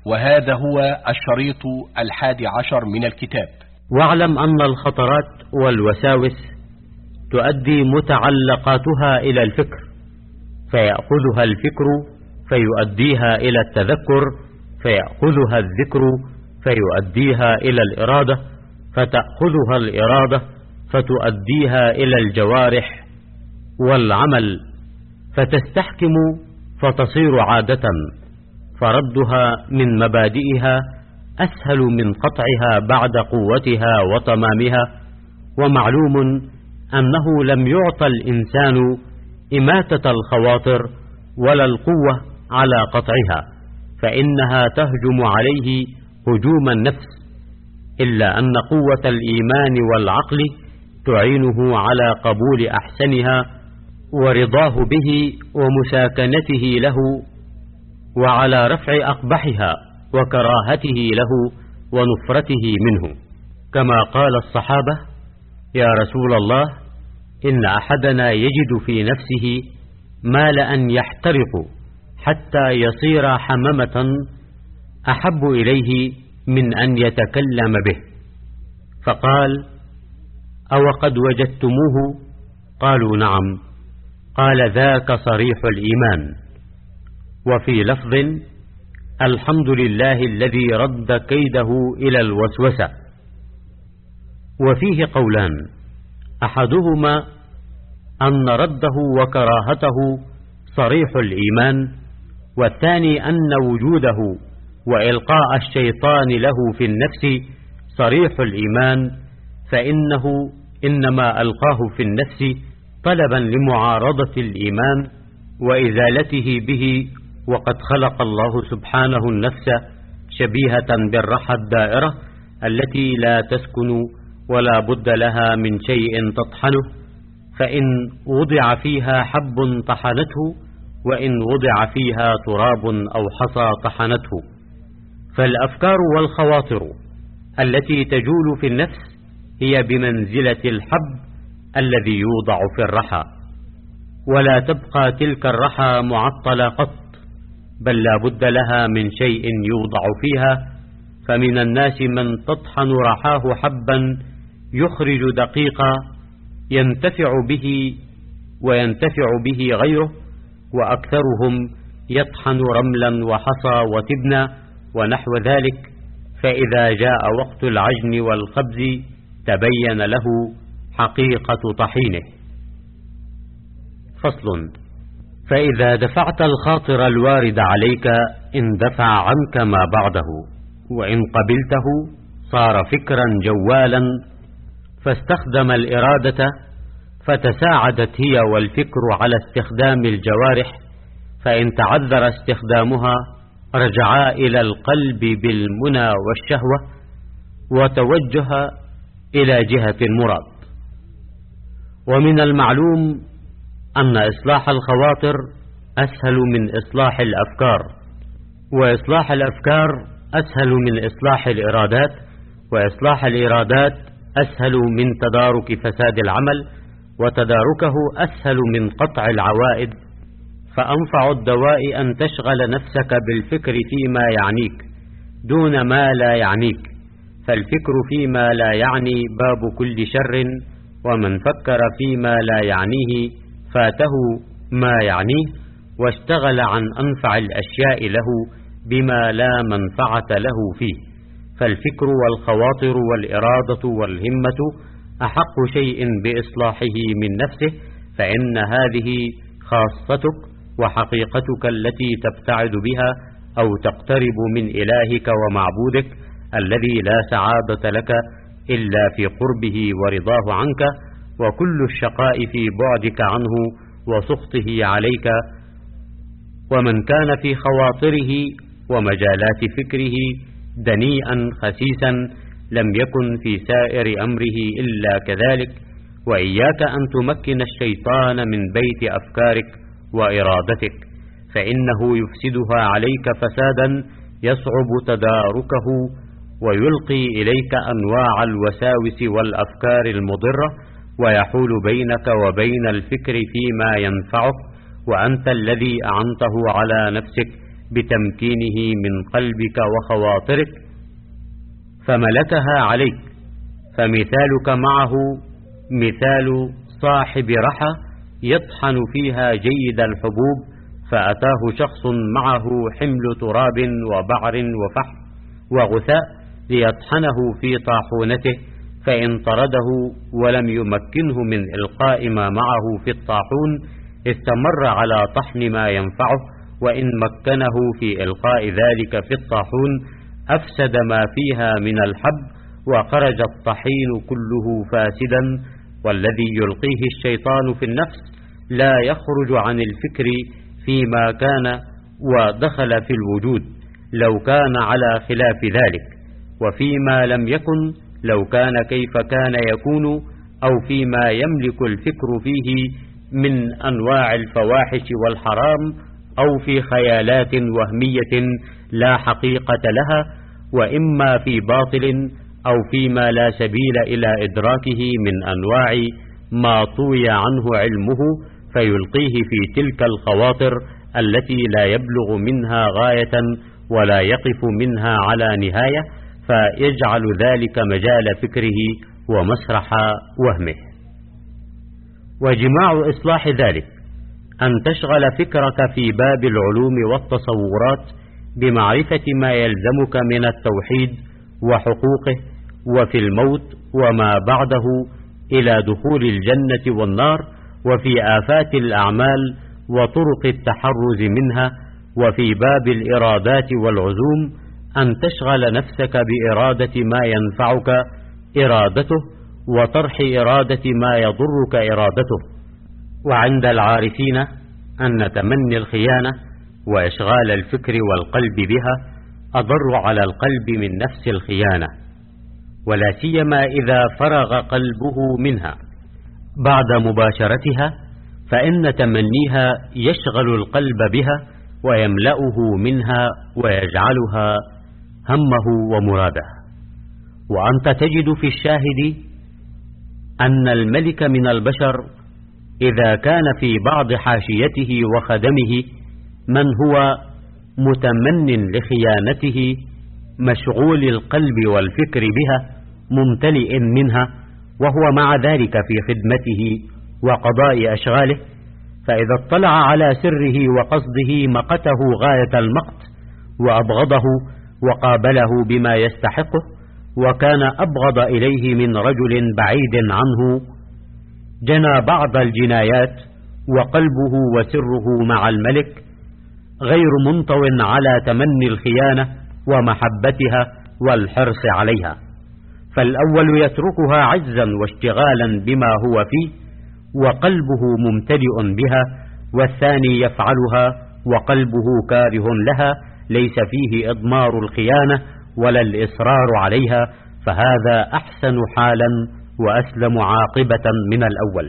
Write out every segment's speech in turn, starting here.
وهذا هو الشريط 11 من الكتاب. واعلم أن الخطرات والوساوس تؤدي متعلقاتها إلى الفكر، فيأخذها الفكر فيؤديها إلى التذكر، فيأخذها الذكر فيؤديها إلى الإرادة، فتأخذها الإرادة فتؤديها إلى الجوارح والعمل، فتستحكم فتصير عادة، فردها من مبادئها أسهل من قطعها بعد قوتها وتمامها. ومعلوم أنه لم يعطى الإنسان إماتة الخواطر ولا القوة على قطعها، فإنها تهجم عليه هجوم النفس، إلا أن قوة الإيمان والعقل تعينه على قبول أحسنها ورضاه به ومساكنته له، وعلى رفع أقبحها وكراهته له ونفرته منه. كما قال الصحابة: يا رسول الله، إن أحدنا يجد في نفسه مال أن يحترق حتى يصير حممة أحب إليه من أن يتكلم به. فقال: أو قد وجدتموه؟ قالوا: نعم. قال: ذاك صريح الإيمان. وفي لفظ: الحمد لله الذي رد كيده إلى الوسوسة. وفيه قولان: أحدهما أن رده وكراهته صريح الإيمان، والثاني أن وجوده وإلقاء الشيطان له في النفس صريح الإيمان، فإنه إنما ألقاه في النفس طلبا لمعارضة الإيمان وإزالته به، وقد خلق الله سبحانه النفس شبيهة بالرحى الدائرة التي لا تسكن ولا بد لها من شيء تطحنه، فإن وضع فيها حب طحنته، وإن وضع فيها تراب أو حصى طحنته. فالأفكار والخواطر التي تجول في النفس هي بمنزلة الحب الذي يوضع في الرحى، ولا تبقى تلك الرحى معطلة قط، بل لا بد لها من شيء يوضع فيها. فمن الناس من تطحن رحاه حبا يخرج دقيقا ينتفع به وينتفع به غيره، وأكثرهم يطحن رملا وحصى وتبنا ونحو ذلك، فإذا جاء وقت العجن والخبز تبين له حقيقة طحينه. فصل: فإذا دفعت الخاطر الوارد عليك اندفع عنك ما بعده، وإن قبلته صار فكرا جوالا، فاستخدم الإرادة فتساعدت هي والفكر على استخدام الجوارح، فإن تعذر استخدامها رجعا إلى القلب بالمنى والشهوة وتوجه إلى جهة المراد. ومن المعلوم أن إصلاح الخواطر أسهل من إصلاح الأفكار، وإصلاح الأفكار أسهل من إصلاح الإرادات، وإصلاح الإرادات أسهل من تدارك فساد العمل، وتداركه أسهل من قطع العوائد. فأنفع الدواء أن تشغل نفسك بالفكر فيما يعنيك دون ما لا يعنيك، فالفكر فيما لا يعني باب كل شر، ومن فكر فيما لا يعنيه فاته ما يعنيه، واشتغل عن أنفع الأشياء له بما لا منفعة له فيه. فالفكر والخواطر والإرادة والهمة أحق شيء بإصلاحه من نفسه، فإن هذه خاصتك وحقيقتك التي تبتعد بها أو تقترب من إلهك ومعبودك الذي لا سعادة لك إلا في قربه ورضاه عنك، وكل الشقاء في بعدك عنه وسخطه عليك. ومن كان في خواطره ومجالات فكره دنيئا خسيسا لم يكن في سائر أمره إلا كذلك. وإياك أن تمكن الشيطان من بيت أفكارك وإرادتك، فإنه يفسدها عليك فسادا يصعب تداركه، ويلقي إليك أنواع الوساوس والأفكار المضرة، ويحول بينك وبين الفكر فيما ينفعك، وأنت الذي أعنته على نفسك بتمكينه من قلبك وخواطرك فملكها عليك، فمثالك معه مثال صاحب رحى يطحن فيها جيد الحبوب، فأتاه شخص معه حمل تراب وبعر وفحم وغثاء ليطحنه في طاحونته، فإن طرده ولم يمكنه من إلقاء ما معه في الطاحون استمر على طحن ما ينفعه، وإن مكنه في إلقاء ذلك في الطاحون أفسد ما فيها من الحب وخرج الطحين كله فاسدا. والذي يلقيه الشيطان في النفس لا يخرج عن الفكر فيما كان ودخل في الوجود لو كان على خلاف ذلك، وفيما لم يكن لو كان كيف كان يكون، أو فيما يملك الفكر فيه من أنواع الفواحش والحرام، أو في خيالات وهمية لا حقيقة لها، وإما في باطل أو فيما لا سبيل إلى إدراكه من أنواع ما طوي عنه علمه، فيلقيه في تلك الخواطر التي لا يبلغ منها غاية ولا يقف منها على نهاية، فيجعل ذلك مجال فكره ومسرح وهمه. وجماع إصلاح ذلك أن تشغل فكرك في باب العلوم والتصورات بمعرفة ما يلزمك من التوحيد وحقوقه، وفي الموت وما بعده إلى دخول الجنة والنار، وفي آفات الأعمال وطرق التحرز منها، وفي باب الإرادات والعزوم أن تشغل نفسك بإرادة ما ينفعك إرادته، وطرح إرادة ما يضرك إرادته. وعند العارفين أن تمني الخيانة وإشغال الفكر والقلب بها أضر على القلب من نفس الخيانة، ولا سيما إذا فرغ قلبه منها بعد مباشرتها، فإن تمنيها يشغل القلب بها ويملأه منها ويجعلها همه ومراده. وأنت تجد في الشاهد أن الملك من البشر إذا كان في بعض حاشيته وخدمه من هو متمن لخيانته مشغول القلب والفكر بها ممتلئ منها، وهو مع ذلك في خدمته وقضاء أشغاله، فإذا اطلع على سره وقصده مقته غاية المقت وأبغضه وقابله بما يستحقه، وكان أبغض إليه من رجل بعيد عنه، جنى بعض الجنايات وقلبه وسره مع الملك غير منطو على تمني الخيانة ومحبتها والحرص عليها، فالأول يتركها عجزا واشتغالا بما هو فيه وقلبه ممتلئ بها، والثاني يفعلها وقلبه كاره لها ليس فيه إضمار الخيانة ولا الإصرار عليها، فهذا أحسن حالا وأسلم عاقبة من الأول.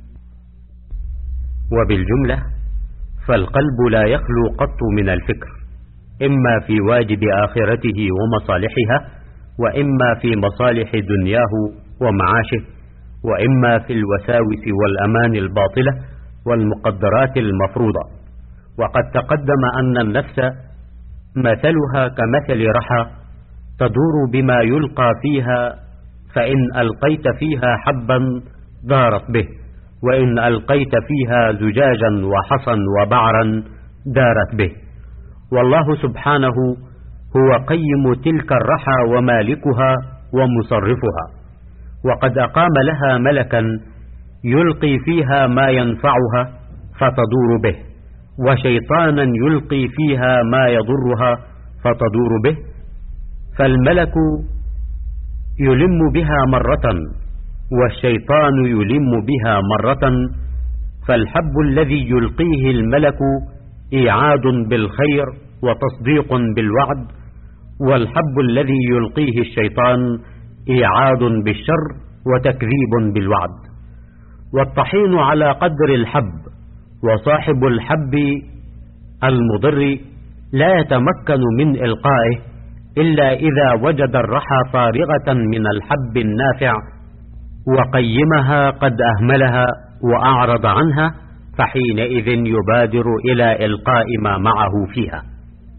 وبالجملة فالقلب لا يخلو قط من الفكر، إما في واجب آخرته ومصالحها، وإما في مصالح دنياه ومعاشه، وإما في الوساوس والأمان الباطلة والمقدرات المفروضة. وقد تقدم أن النفس مثلها كمثل رحى تدور بما يلقى فيها، فإن ألقيت فيها حبا دارت به، وإن ألقيت فيها زجاجا وحصا وبعرا دارت به. والله سبحانه هو قيم تلك الرحى ومالكها ومصرفها، وقد أقام لها ملكا يلقي فيها ما ينفعها فتدور به، وشيطانا يلقي فيها ما يضرها فتدور به، فالملك يلم بها مرة والشيطان يلم بها مرة، فالحب الذي يلقيه الملك إيعاد بالخير وتصديق بالوعد، والحب الذي يلقيه الشيطان إيعاد بالشر وتكذيب بالوعد. والطحين على قدر الحب، وصاحب الحب المضر لا يتمكن من إلقائه إلا إذا وجد الرحى فارغة من الحب النافع وقيمها قد أهملها وأعرض عنها، فحينئذ يبادر إلى إلقاء ما معه فيها.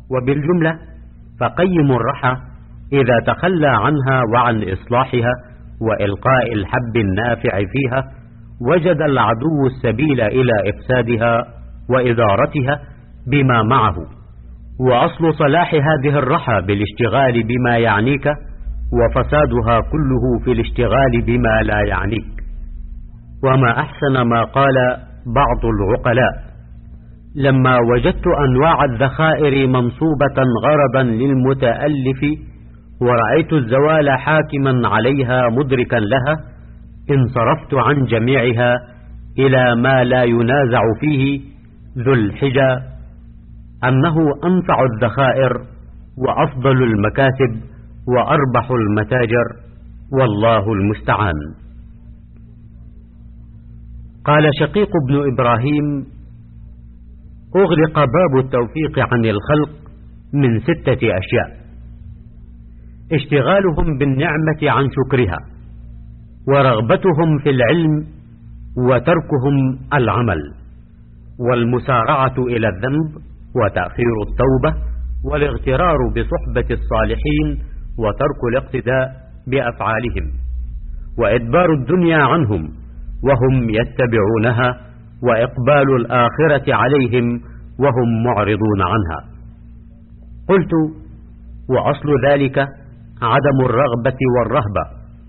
وبالجملة فقيم الرحى إذا تخلى عنها وعن إصلاحها وإلقاء الحب النافع فيها وجد العدو السبيل إلى إفسادها وإدارتها بما معه. وأصل صلاح هذه الرحى بالاشتغال بما يعنيك، وفسادها كله في الاشتغال بما لا يعنيك. وما أحسن ما قال بعض العقلاء: لما وجدت أنواع الذخائر منصوبة غرضا للمتألف ورأيت الزوال حاكما عليها مدركا لها، انصرفت عن جميعها إلى ما لا ينازع فيه ذو الحجى أنه أنفع الذخائر وأفضل المكاسب وأربح المتاجر، والله المستعان. قال شقيق بن إبراهيم: أغلق باب التوفيق عن الخلق من 6 أشياء: اشتغالهم بالنعمة عن شكرها، ورغبتهم في العلم، وتركهم العمل، والمسارعة إلى الذنب، وتأخير التوبة، والاغترار بصحبة الصالحين، وترك الاقتداء بأفعالهم، وإدبار الدنيا عنهم وهم يتبعونها، وإقبال الآخرة عليهم وهم معرضون عنها. قلت: وأصل ذلك عدم الرغبة والرهبة،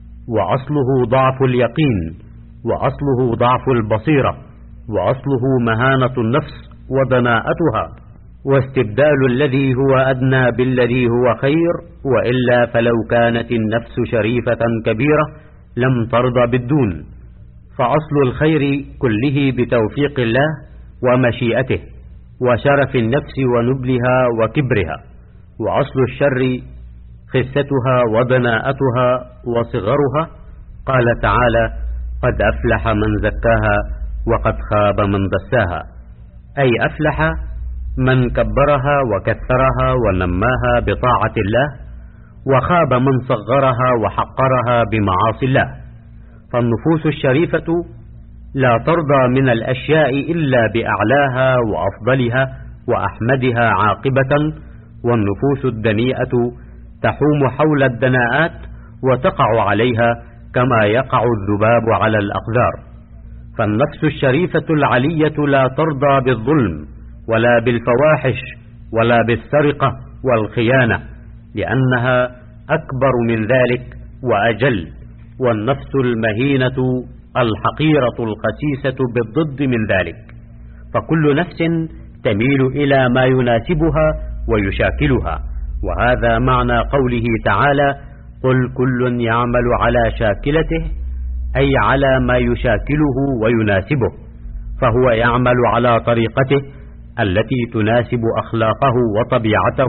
وأصله ضعف اليقين، وأصله ضعف البصيرة، وأصله مهانة النفس ودناءتها، واستبدال الذي هو أدنى بالذي هو خير، وإلا فلو كانت النفس شريفة كبيرة لم ترضى بالدون. فأصل الخير كله بتوفيق الله ومشيئته وشرف النفس ونبلها وكبرها، وأصل الشر خستها ودناءتها وصغرها. قال تعالى: قد أفلح من زكاها وقد خاب من دساها، أي أفلح من كبرها وكثرها ونماها بطاعة الله، وخاب من صغرها وحقرها بمعاصي الله. فالنفوس الشريفة لا ترضى من الأشياء إلا بأعلاها وأفضلها وأحمدها عاقبة، والنفوس الدنيئة تحوم حول الدناءات وتقع عليها كما يقع الذباب على الأقدار. فالنفس الشريفة العلية لا ترضى بالظلم ولا بالفواحش ولا بالسرقة والخيانة، لأنها أكبر من ذلك وأجل. والنفس المهينة الحقيرة الخسيسة بالضد من ذلك، فكل نفس تميل إلى ما يناسبها ويشاكلها. وهذا معنى قوله تعالى: قل كل يعمل على شاكلته، أي على ما يشاكله ويناسبه، فهو يعمل على طريقته التي تناسب أخلاقه وطبيعته،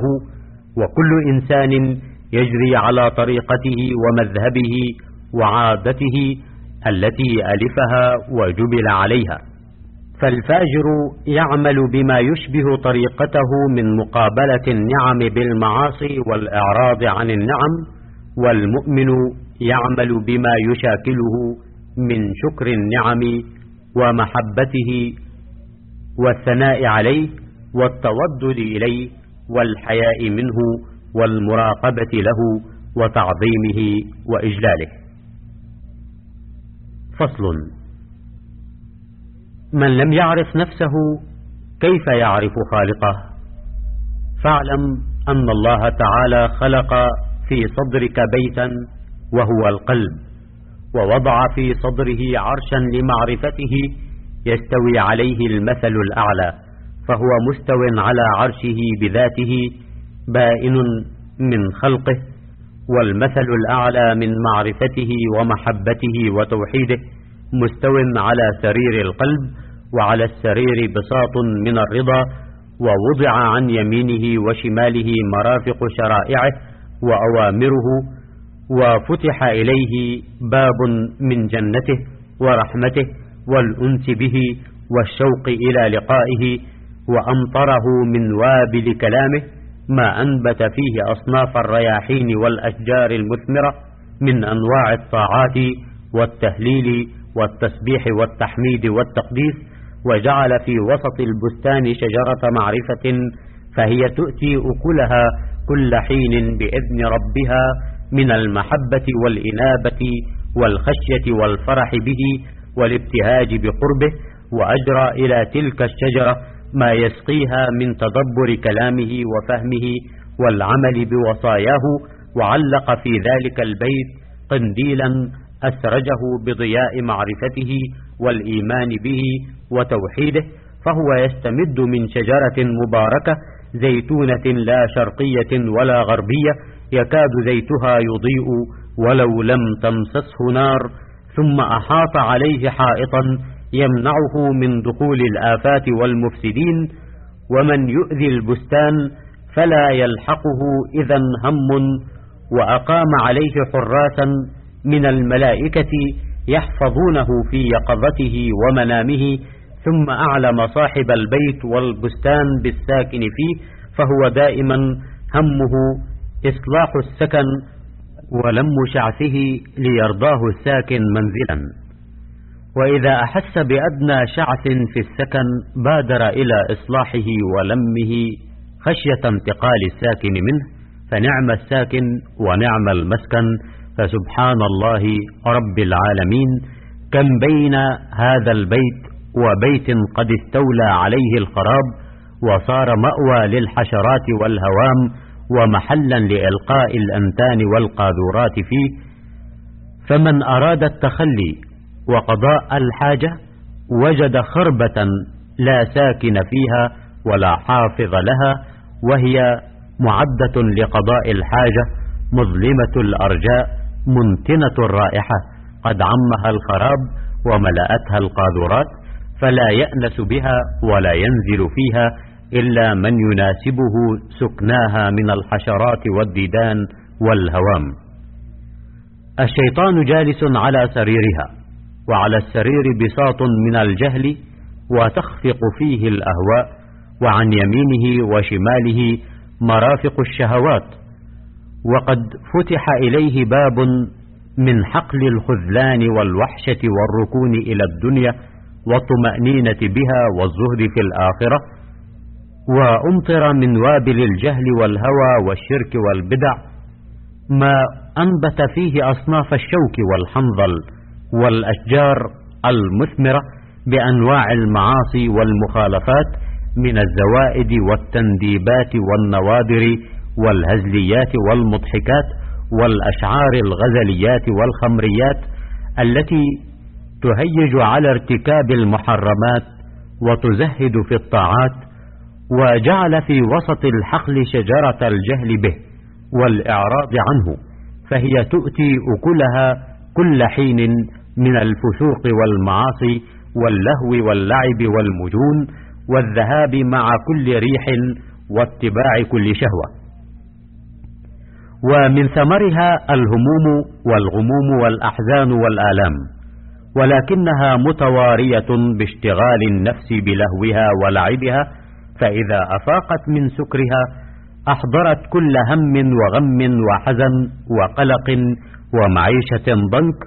وكل إنسان يجري على طريقته ومذهبه وعادته التي ألفها وجبل عليها. فالفاجر يعمل بما يشبه طريقته من مقابلة النعم بالمعاصي والإعراض عن النعم، والمؤمن يعمل بما يشاكله من شكر النعم ومحبته والثناء عليه والتودد إليه والحياء منه والمراقبة له وتعظيمه وإجلاله. فصل: من لم يعرف نفسه كيف يعرف خالقه؟ فاعلم أن الله تعالى خلق في صدرك بيتا وهو القلب، ووضع في صدره عرشا لمعرفته يستوي عليه المثل الأعلى، فهو مستو على عرشه بذاته بائن من خلقه، والمثل الأعلى من معرفته ومحبته وتوحيده مستو على سرير القلب، وعلى السرير بساط من الرضا، ووضع عن يمينه وشماله مرافق شرائعه وأوامره، وفتح إليه باب من جنته ورحمته والأنس به والشوق إلى لقائه، وأمطره من وابل كلامه ما أنبت فيه أصناف الرياحين والأشجار المثمرة من أنواع الطاعات والتهليل والتسبيح والتحميد والتقديس، وجعل في وسط البستان شجرة معرفة فهي تؤتي أكلها كل حين بإذن ربها من المحبة والإنابة والخشية والفرح به والابتهاج بقربه، وأجرى إلى تلك الشجرة ما يسقيها من تدبر كلامه وفهمه والعمل بوصاياه، وعلق في ذلك البيت قنديلا أسرجه بضياء معرفته والإيمان به وتوحيده، فهو يستمد من شجرة مباركة زيتونة لا شرقية ولا غربية يكاد زيتها يضيء ولو لم تمسسه نار، ثم أحاط عليه حائطا يمنعه من دخول الآفات والمفسدين، ومن يؤذي البستان فلا يلحقه إذا هم، وأقام عليه حراسا من الملائكة يحفظونه في يقظته ومنامه، ثم أعلم صاحب البيت والبستان بالساكن فيه، فهو دائما همه إصلاح السكن ولم شعثه ليرضاه الساكن منزلا، وإذا أحس بأدنى شعث في السكن بادر إلى إصلاحه ولمه خشية انتقال الساكن منه، فنعم الساكن ونعم المسكن، فسبحان الله رب العالمين، كم بين هذا البيت وبيت قد استولى عليه الخراب وصار مأوى للحشرات والهوام ومحلا لإلقاء الأنتان والقاذورات فيه. فمن أراد التخلي وقضاء الحاجة وجد خربة لا ساكن فيها ولا حافظ لها، وهي معدة لقضاء الحاجة، مظلمة الأرجاء، منتنة الرائحة، قد عمها الخراب وملأتها القاذورات، فلا يأنس بها ولا ينزل فيها إلا من يناسبه سكناها من الحشرات والديدان والهوام. الشيطان جالس على سريرها، وعلى السرير بساط من الجهل وتخفق فيه الأهواء، وعن يمينه وشماله مرافق الشهوات، وقد فتح إليه باب من حقل الخذلان والوحشة والركون إلى الدنيا والطمأنينة بها والزهد في الآخرة، وأمطر من وابل الجهل والهوى والشرك والبدع ما أنبت فيه أصناف الشوك والحنظل والأشجار المثمرة بأنواع المعاصي والمخالفات من الزوائد والتنديبات والنوادر والهزليات والمضحكات والأشعار الغزليات والخمريات التي تهيج على ارتكاب المحرمات وتزهد في الطاعات، وجعل في وسط الحقل شجرة الجهل به والإعراض عنه، فهي تؤتي أكلها كل حين من الفسوق والمعاصي واللهو واللعب والمجون والذهاب مع كل ريح واتباع كل شهوة. ومن ثمرها الهموم والغموم والأحزان والآلام، ولكنها متوارية باشتغال النفس بلهوها ولعبها، فإذا أفاقت من سكرها أحضرت كل هم وغم وحزن وقلق ومعيشة ضنك،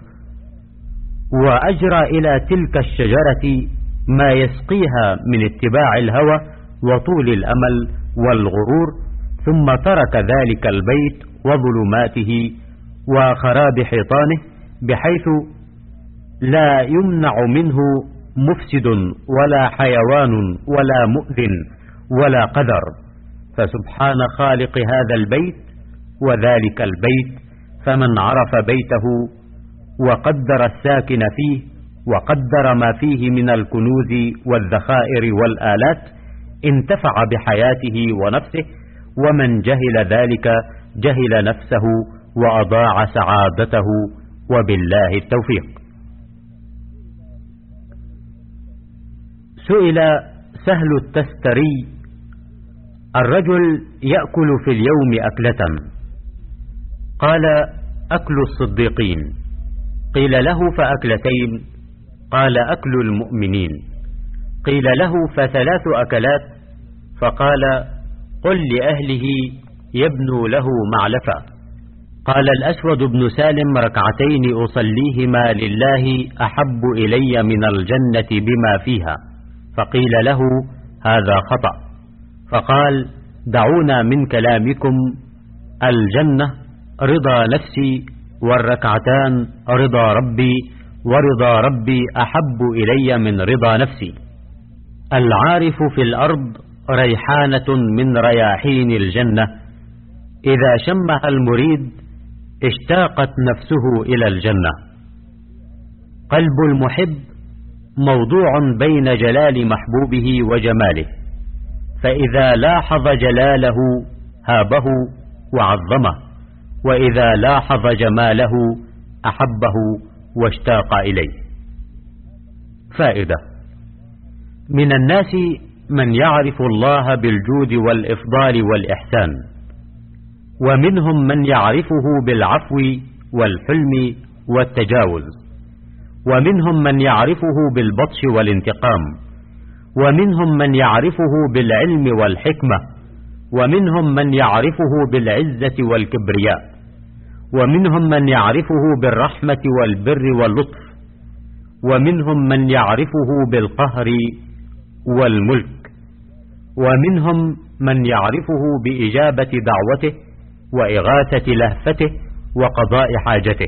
وأجرى إلى تلك الشجرة ما يسقيها من اتباع الهوى وطول الأمل والغرور، ثم ترك ذلك البيت وظلماته وخراب حيطانه بحيث لا يمنع منه مفسد ولا حيوان ولا مؤذن ولا قدر، فسبحان خالق هذا البيت وذلك البيت. فمن عرف بيته وقدر الساكن فيه وقدر ما فيه من الكنوز والذخائر والآلات انتفع بحياته ونفسه، ومن جهل ذلك جهل نفسه وأضاع سعادته، وبالله التوفيق. سئل سهل التستري: الرجل يأكل في اليوم أكلة، قال: أكل الصديقين. قيل له: فأكلتين؟ قال: أكل المؤمنين. قيل له: فثلاث أكلات؟ فقال: قل لأهله يبنوا له معلفا. قال الأسود بن سالم: ركعتين أصليهما لله أحب إلي من الجنة بما فيها. فقيل له: هذا خطأ. فقال: دعونا من كلامكم الجنة رضا نفسي، والركعتان رضا ربي، ورضا ربي أحب إلي من رضا نفسي. العارف في الأرض ريحانة من رياحين الجنة، إذا شمها المريد اشتاقت نفسه إلى الجنة. قلب المحب موضوع بين جلال محبوبه وجماله، فإذا لاحظ جلاله هابه وعظمه، وإذا لاحظ جماله أحبه واشتاق إليه. فائدة: من الناس من يعرف الله بالجود والإفضال والإحسان، ومنهم من يعرفه بالعفو والحلم والتجاوز، ومنهم من يعرفه بالبطش والانتقام، ومنهم من يعرفه بالعلم والحكمة، ومنهم من يعرفه بالعزة والكبرياء، ومنهم من يعرفه بالرحمة والبر واللطف، ومنهم من يعرفه بالقهر والملك، ومنهم من يعرفه بإجابة دعوته وإغاثة لهفته وقضاء حاجته.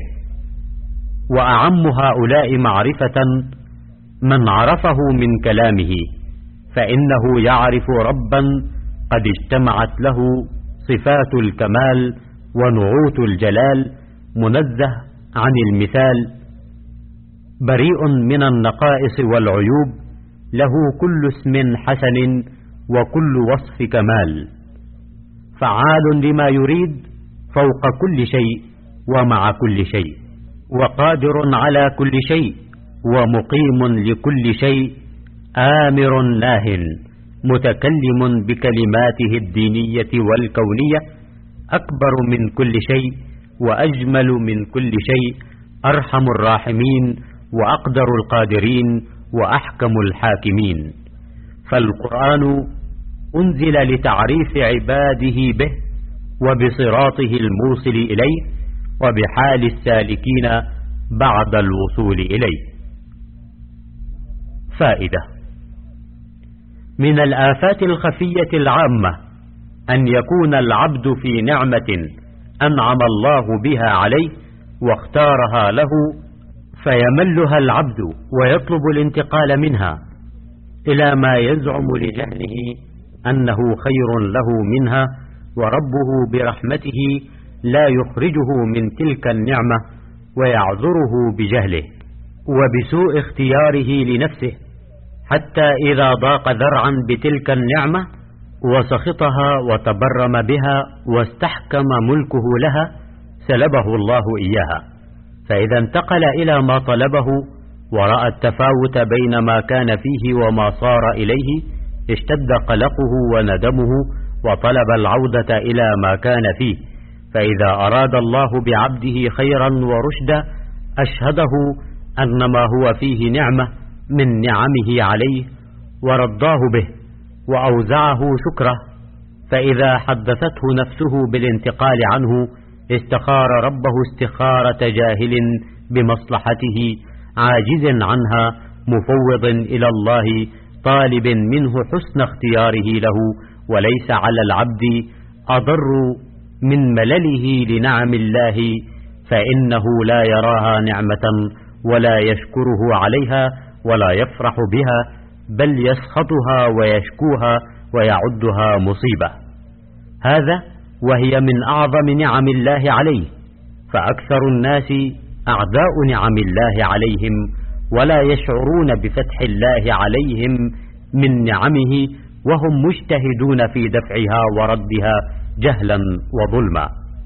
وأعم هؤلاء معرفة من عرفه من كلامه، فإنه يعرف ربا قد اجتمعت له صفات الكمال ونعوت الجلال، منزه عن المثال، بريء من النقائص والعيوب، له كل اسم حسن وكل وصف كمال، فعال لما يريد، فوق كل شيء ومع كل شيء، وقادر على كل شيء، ومقيم لكل شيء، آمر ناه، متكلم بكلماته الدينية والكونية، أكبر من كل شيء وأجمل من كل شيء، أرحم الراحمين وأقدر القادرين وأحكم الحاكمين. فالقرآن أنزل لتعريف عباده به وبصراطه الموصل إليه، وبحال السالكين بعد الوصول إليه. فائدة: من الآفات الخفية العامة أن يكون العبد في نعمة أنعم الله بها عليه واختارها له، فيملها العبد ويطلب الانتقال منها إلى ما يزعم لجهله أنه خير له منها، وربه برحمته لا يخرجه من تلك النعمة ويعذره بجهله وبسوء اختياره لنفسه، حتى إذا ضاق ذرعا بتلك النعمة وسخطها وتبرم بها واستحكم ملكه لها سلبه الله إياها. فإذا انتقل إلى ما طلبه ورأى التفاوت بين ما كان فيه وما صار إليه، اشتد قلقه وندمه وطلب العودة إلى ما كان فيه. فإذا أراد الله بعبده خيرا ورشدا أشهده أن ما هو فيه نعمة من نعمه عليه ورضاه به وأوزعه شكره، فإذا حدثته نفسه بالانتقال عنه استخار ربه استخارة جاهل بمصلحته عاجز عنها، مفوض إلى الله طالب منه حسن اختياره له، وليس على العبد أضر من ملله لنعم الله، فإنه لا يراها نعمة ولا يشكره عليها ولا يفرح بها، بل يسخطها ويشكوها ويعدها مصيبة. هذا وهي من أعظم نعم الله عليه، فأكثر الناس أعداء نعم الله عليهم ولا يشعرون بفتح الله عليهم من نعمه، وهم مجتهدون في دفعها وردها جهلا وظلما.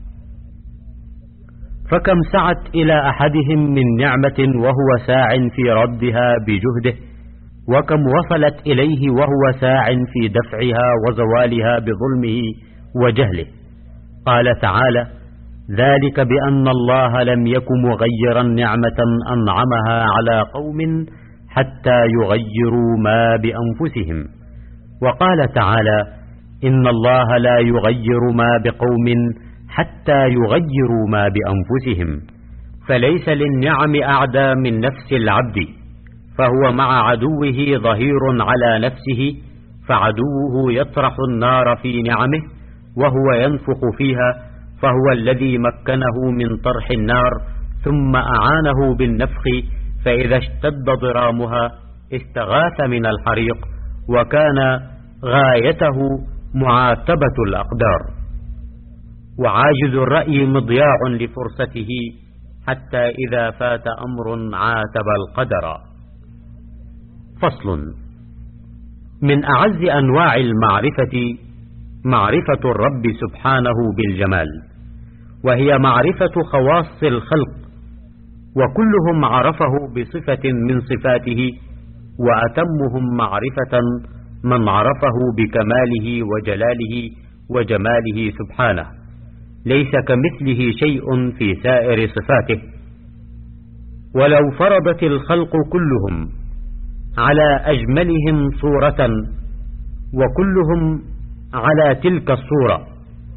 فكم سعت إلى أحدهم من نعمة وهو ساع في ردها بجهده، وكم وصلت إليه وهو ساع في دفعها وزوالها بظلمه وجهله. قال تعالى: ذلك بأن الله لم يك مغيرا نعمة أنعمها على قوم حتى يغيروا ما بأنفسهم. وقال تعالى: إن الله لا يغير ما بقوم حتى يغيروا ما بأنفسهم. فليس للنعم أعدى من نفس العبد، فهو مع عدوه ظهير على نفسه، فعدوه يطرح النار في نعمه وهو ينفخ فيها، فهو الذي مكنه من طرح النار ثم أعانه بالنفخ، فإذا اشتد ضرامها استغاث من الحريق، وكان غايته معاتبة الأقدار. وعاجز الرأي مضياع لفرصته، حتى إذا فات أمر عاتب القدر. فصل. من أعز أنواع المعرفة معرفة الرب سبحانه بالجمال، وهي معرفة خواص الخلق، وكلهم عرفه بصفة من صفاته، وأتمهم معرفة من عرفه بكماله وجلاله وجماله سبحانه، ليس كمثله شيء في سائر صفاته. ولو فرضت الخلق كلهم على أجملهم صورة، وكلهم على تلك الصورة،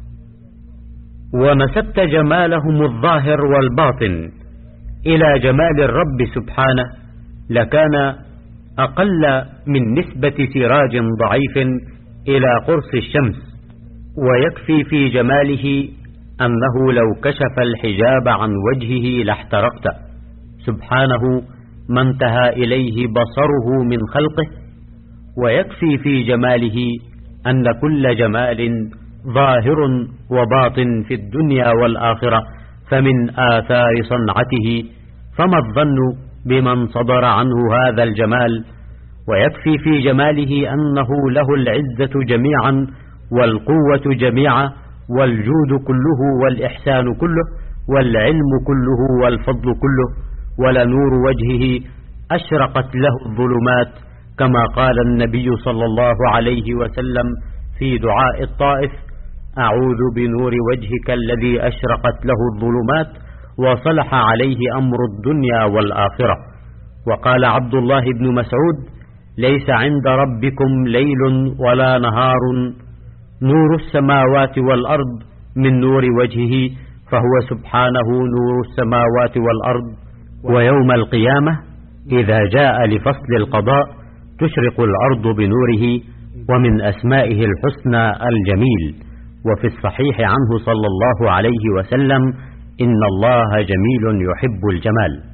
ونسبت جمالهم الظاهر والباطن إلى جمال الرب سبحانه، لكان أقل من نسبة سراج ضعيف إلى قرص الشمس. ويكفي في جماله أنه لو كشف الحجاب عن وجهه لاحترقت سبحانه ما انتهى إليه بصره من خلقه. ويكفي في جماله أن كل جمال ظاهر وباطن في الدنيا والآخرة فمن آثار صنعته، فما الظن بمن صدر عنه هذا الجمال. ويكفي في جماله أنه له العزة جميعا والقوة جميعا والجود كله والإحسان كله والعلم كله والفضل كله، ولنور وجهه أشرقت له الظلمات، كما قال النبي صلى الله عليه وسلم في دعاء الطائف: أعوذ بنور وجهك الذي أشرقت له الظلمات وصلح عليه أمر الدنيا والآخرة. وقال عبد الله بن مسعود: ليس عند ربكم ليل ولا نهار نور السماوات والأرض من نور وجهه، فهو سبحانه نور السماوات والأرض. ويوم القيامة إذا جاء لفصل القضاء تشرق الأرض بنوره، ومن أسمائه الحسنى الجميل. وفي الصحيح عنه صلى الله عليه وسلم: إن الله جميل يحب الجمال.